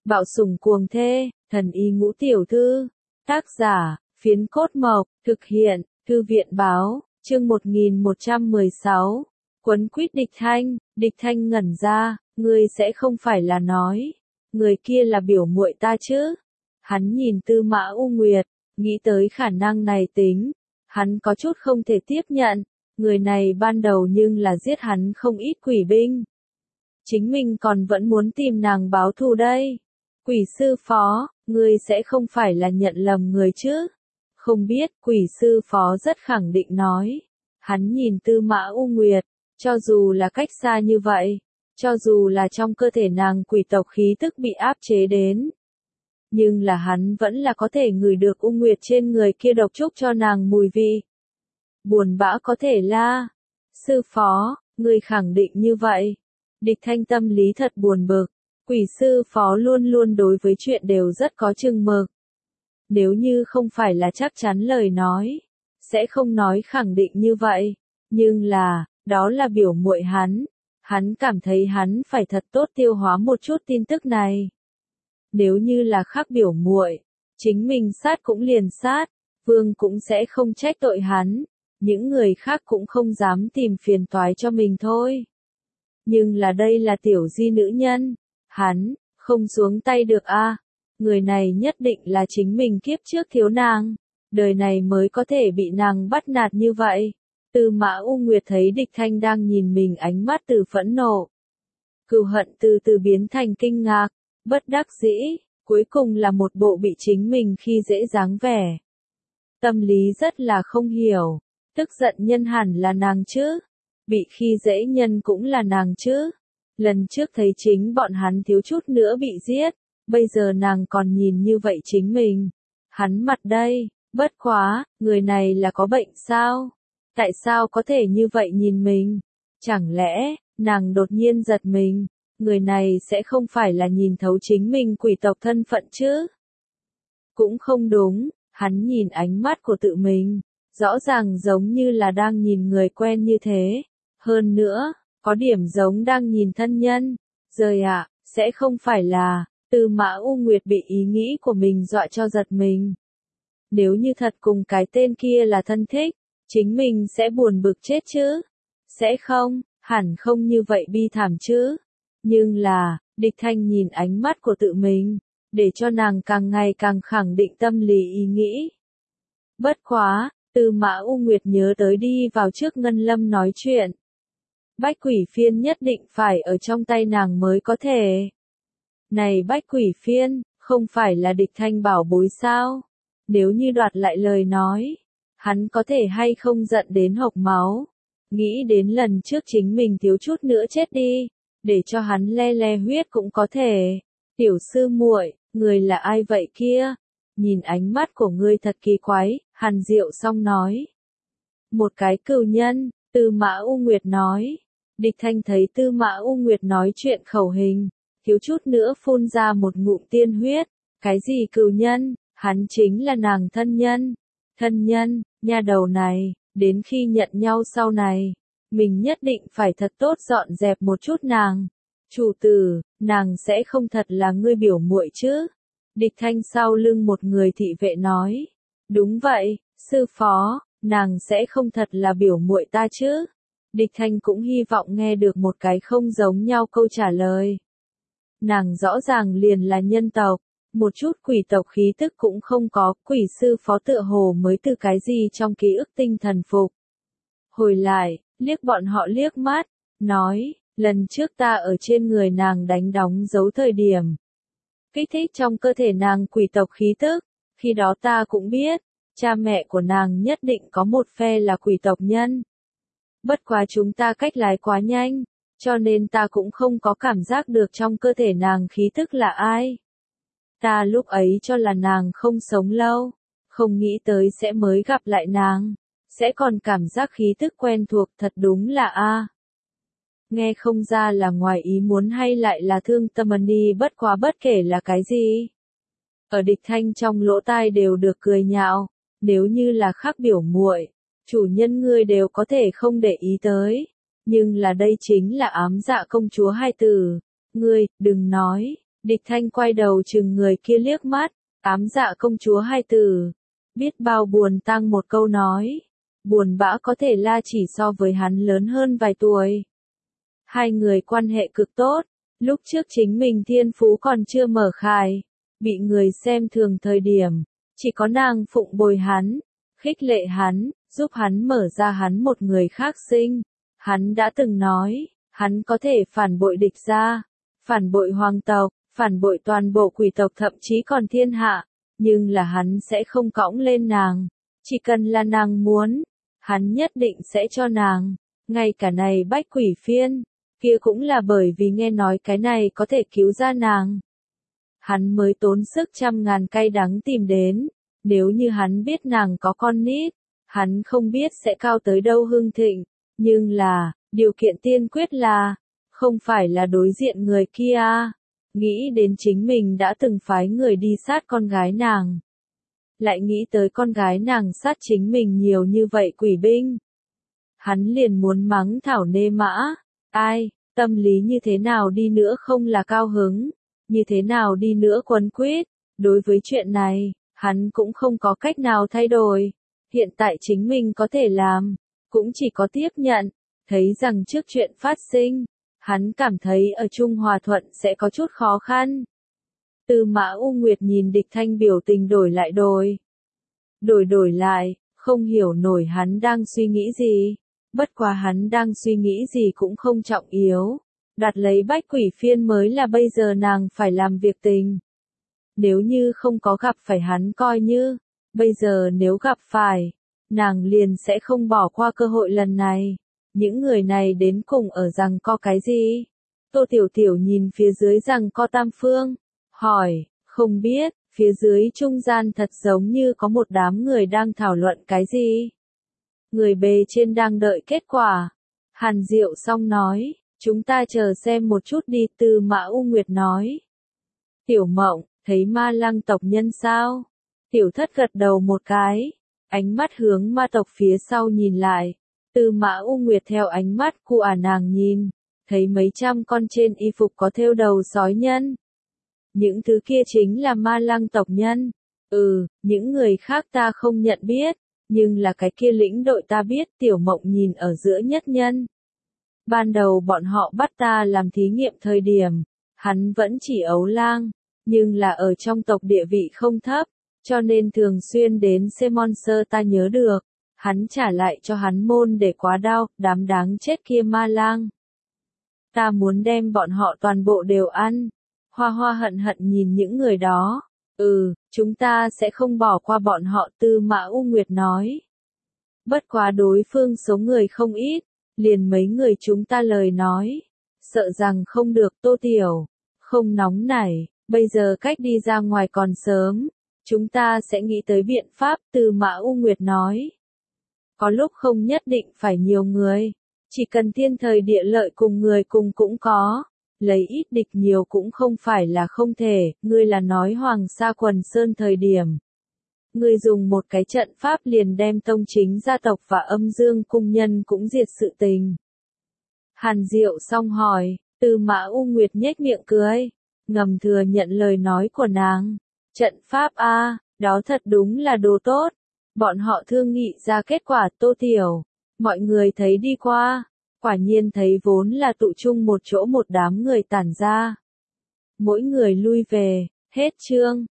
Bạo sủng cuồng thê, thần y ngũ tiểu thư. Tác giả, Phiến Cốt Mộc, thực hiện, Thư viện báo, chương 1116. Quấn quýt Địch Thanh ngẩn ra, ngươi sẽ không phải là nói, người kia là biểu muội ta chứ? Hắn nhìn Tư Mã U Nguyệt, nghĩ tới khả năng này tính, hắn có chút không thể tiếp nhận, người này ban đầu nhưng là giết hắn không ít quỷ binh. Chính mình còn vẫn muốn tìm nàng báo thù đây. Quỷ sư phó, ngươi sẽ không phải là nhận lầm người chứ? Không biết, quỷ sư phó rất khẳng định nói. Hắn nhìn Tư Mã U Nguyệt, cho dù là cách xa như vậy, cho dù là trong cơ thể nàng quỷ tộc khí tức bị áp chế đến, nhưng là hắn vẫn là có thể ngửi được U Nguyệt trên người kia độc trúc cho nàng mùi vị. Buồn bã có thể la. Sư phó, ngươi khẳng định như vậy. Địch Thanh tâm lý thật buồn bực. Quỷ sư phó luôn luôn đối với chuyện đều rất có chừng mực. Nếu như không phải là chắc chắn lời nói, sẽ không nói khẳng định như vậy. Nhưng là, đó là biểu muội hắn. Hắn cảm thấy hắn phải thật tốt tiêu hóa một chút tin tức này. Nếu như là khác biểu muội, chính mình sát cũng liền sát, vương cũng sẽ không trách tội hắn. Những người khác cũng không dám tìm phiền toái cho mình thôi. Nhưng là đây là tiểu di nữ nhân. Hắn, không xuống tay được a. Người này nhất định là chính mình kiếp trước thiếu nàng. Đời này mới có thể bị nàng bắt nạt như vậy. Tư Mã U Nguyệt thấy Địch Thanh đang nhìn mình ánh mắt từ phẫn nộ. Cừu hận từ từ biến thành kinh ngạc, bất đắc dĩ, cuối cùng là một bộ bị chính mình khi dễ dáng vẻ. Tâm lý rất là không hiểu, tức giận nhân hẳn là nàng chứ, bị khi dễ nhân cũng là nàng chứ. Lần trước thấy chính bọn hắn thiếu chút nữa bị giết, bây giờ nàng còn nhìn như vậy chính mình. Hắn mặt đây, bất quá, người này là có bệnh sao? Tại sao có thể như vậy nhìn mình? Chẳng lẽ, nàng đột nhiên giật mình, người này sẽ không phải là nhìn thấu chính mình quỷ tộc thân phận chứ? Cũng không đúng, hắn nhìn ánh mắt của tự mình, rõ ràng giống như là đang nhìn người quen như thế. Hơn nữa, có điểm giống đang nhìn thân nhân. Rời ạ, sẽ không phải là, Tư Mã U Nguyệt bị ý nghĩ của mình dọa cho giật mình. Nếu như thật cùng cái tên kia là thân thích, chính mình sẽ buồn bực chết chứ? Sẽ không, hẳn không như vậy bi thảm chứ? Nhưng là, Địch Thanh nhìn ánh mắt của tự mình, để cho nàng càng ngày càng khẳng định tâm lý ý nghĩ. Bất quá, Tư Mã U Nguyệt nhớ tới đi vào trước Ngân Lâm nói chuyện. Bách quỷ phiên nhất định phải ở trong tay nàng mới có thể. Này bách quỷ phiên, không phải là Địch Thanh bảo bối sao? Nếu như đoạt lại lời nói, hắn có thể hay không giận đến hộc máu. Nghĩ đến lần trước chính mình thiếu chút nữa chết đi, để cho hắn le le huyết cũng có thể. Tiểu sư muội, người là ai vậy kia? Nhìn ánh mắt của ngươi thật kỳ quái, Hàn Diệu Song nói. Một cái cừu nhân, Tư Mã U Nguyệt nói. Địch Thanh thấy Tư Mã U Nguyệt nói chuyện khẩu hình, thiếu chút nữa phun ra một ngụm tiên huyết. Cái gì cừu nhân, hắn chính là nàng thân nhân. Thân nhân, nha đầu này, đến khi nhận nhau sau này, mình nhất định phải thật tốt dọn dẹp một chút nàng. Chủ tử, nàng sẽ không thật là ngươi biểu muội chứ? Địch Thanh sau lưng một người thị vệ nói. Đúng vậy, sư phó, nàng sẽ không thật là biểu muội ta chứ? Địch Thanh cũng hy vọng nghe được một cái không giống nhau câu trả lời. Nàng rõ ràng liền là nhân tộc, một chút quỷ tộc khí tức cũng không có, quỷ sư phó tựa hồ mới từ cái gì trong ký ức tinh thần phục. Hồi lại, liếc bọn họ liếc mắt, nói, lần trước ta ở trên người nàng đánh đóng dấu thời điểm. Kích thích trong cơ thể nàng quỷ tộc khí tức, khi đó ta cũng biết, cha mẹ của nàng nhất định có một phe là quỷ tộc nhân. Bất quá chúng ta cách lái quá nhanh, cho nên ta cũng không có cảm giác được trong cơ thể nàng khí tức là ai. Ta lúc ấy cho là nàng không sống lâu, không nghĩ tới sẽ mới gặp lại nàng, sẽ còn cảm giác khí tức quen thuộc thật đúng là a. Nghe không ra là ngoài ý muốn hay lại là thương tâm đi, bất quá bất kể là cái gì. Ở Địch Thanh trong lỗ tai đều được cười nhạo, nếu như là khác biểu muội, chủ nhân ngươi đều có thể không để ý tới, nhưng là đây chính là ám dạ công chúa hai từ, ngươi, đừng nói, Địch Thanh quay đầu chừng người kia liếc mắt, ám dạ công chúa hai từ. Biết bao buồn tang một câu nói. Buồn bã có thể La chỉ so với hắn lớn hơn vài tuổi. Hai người quan hệ cực tốt, lúc trước chính mình thiên phú còn chưa mở khai, bị người xem thường thời điểm, chỉ có nàng phụng bồi hắn, khích lệ hắn, giúp hắn mở ra hắn một người khác sinh. Hắn đã từng nói, hắn có thể phản bội địch gia, phản bội hoàng tộc, phản bội toàn bộ quỷ tộc thậm chí còn thiên hạ, nhưng là hắn sẽ không cõng lên nàng, chỉ cần là nàng muốn, hắn nhất định sẽ cho nàng, ngay cả này bách quỷ phiên, kia cũng là bởi vì nghe nói cái này có thể cứu ra nàng. Hắn mới tốn sức trăm ngàn cay đắng tìm đến, nếu như hắn biết nàng có con nít, hắn không biết sẽ cao tới đâu hưng thịnh, nhưng là, điều kiện tiên quyết là, không phải là đối diện người kia. Nghĩ đến chính mình đã từng phái người đi sát con gái nàng. Lại nghĩ tới con gái nàng sát chính mình nhiều như vậy quỷ binh. Hắn liền muốn mắng thảo nê mã, ai, tâm lý như thế nào đi nữa không là cao hứng, như thế nào đi nữa quấn quýt, đối với chuyện này, hắn cũng không có cách nào thay đổi. Hiện tại chính mình có thể làm, cũng chỉ có tiếp nhận, thấy rằng trước chuyện phát sinh, hắn cảm thấy ở Trung Hòa Thuận sẽ có chút khó khăn. Tư Mã U Nguyệt nhìn Địch Thanh biểu tình đổi lại, không hiểu nổi hắn đang suy nghĩ gì. Bất quá hắn đang suy nghĩ gì cũng không trọng yếu. Đặt lấy bách quỷ phiên mới là bây giờ nàng phải làm việc tình. Nếu như không có gặp phải hắn coi như, bây giờ nếu gặp phải, nàng liền sẽ không bỏ qua cơ hội lần này. Những người này đến cùng ở rằng co cái gì? Tô Tiểu Tiểu nhìn phía dưới rằng co tam phương, hỏi, không biết, phía dưới trung gian thật giống như có một đám người đang thảo luận cái gì? Người bề trên đang đợi kết quả. Hàn Diệu xong nói, chúng ta chờ xem một chút đi. Tư Mã U Nguyệt nói. Tiểu Mộng, thấy ma lăng tộc nhân sao? Tiểu Thất gật đầu một cái, ánh mắt hướng ma tộc phía sau nhìn lại. Tư Mã U Nguyệt theo ánh mắt của nàng nhìn, thấy mấy trăm con trên y phục có thêu đầu sói nhân. Những thứ kia chính là ma lăng tộc nhân. Những người khác ta không nhận biết, nhưng là cái kia lĩnh đội ta biết. Tiểu Mộng nhìn ở giữa nhất nhân. Ban đầu bọn họ bắt ta làm thí nghiệm thời điểm, hắn vẫn chỉ ấu lang, nhưng là ở trong tộc địa vị không thấp, cho nên thường xuyên đến Semonser ta nhớ được. Hắn trả lại cho hắn môn để quá đau, đám đáng chết kia ma lang. Ta muốn đem bọn họ toàn bộ đều ăn. Hoa Hoa hận hận nhìn những người đó. Chúng ta sẽ không bỏ qua bọn họ. Tư Mã U Nguyệt nói. Bất quá đối phương số người không ít, liền mấy người chúng ta lời nói. Sợ rằng không được. Tô Tiểu, không nóng nảy, bây giờ cách đi ra ngoài còn sớm. Chúng ta sẽ nghĩ tới biện pháp. Tư Mã U Nguyệt nói. Có lúc không nhất định phải nhiều người, chỉ cần thiên thời địa lợi cùng người cùng cũng có, lấy ít địch nhiều cũng không phải là không thể. Ngươi là nói Hoàng Sa Quần Sơn thời điểm, ngươi dùng một cái trận pháp liền đem tông chính gia tộc và Âm Dương cung nhân cũng diệt sự tình. Hàn Diệu xong hỏi, Tư Mã U Nguyệt nhếch miệng cười, ngầm thừa nhận lời nói của nàng. Trận pháp đó thật đúng là đồ tốt. Bọn họ thương nghị ra kết quả. Tô Tiểu, mọi người thấy đi qua, quả nhiên thấy vốn là tụ chung một chỗ một đám người tản ra. Mỗi người lui về, hết chương.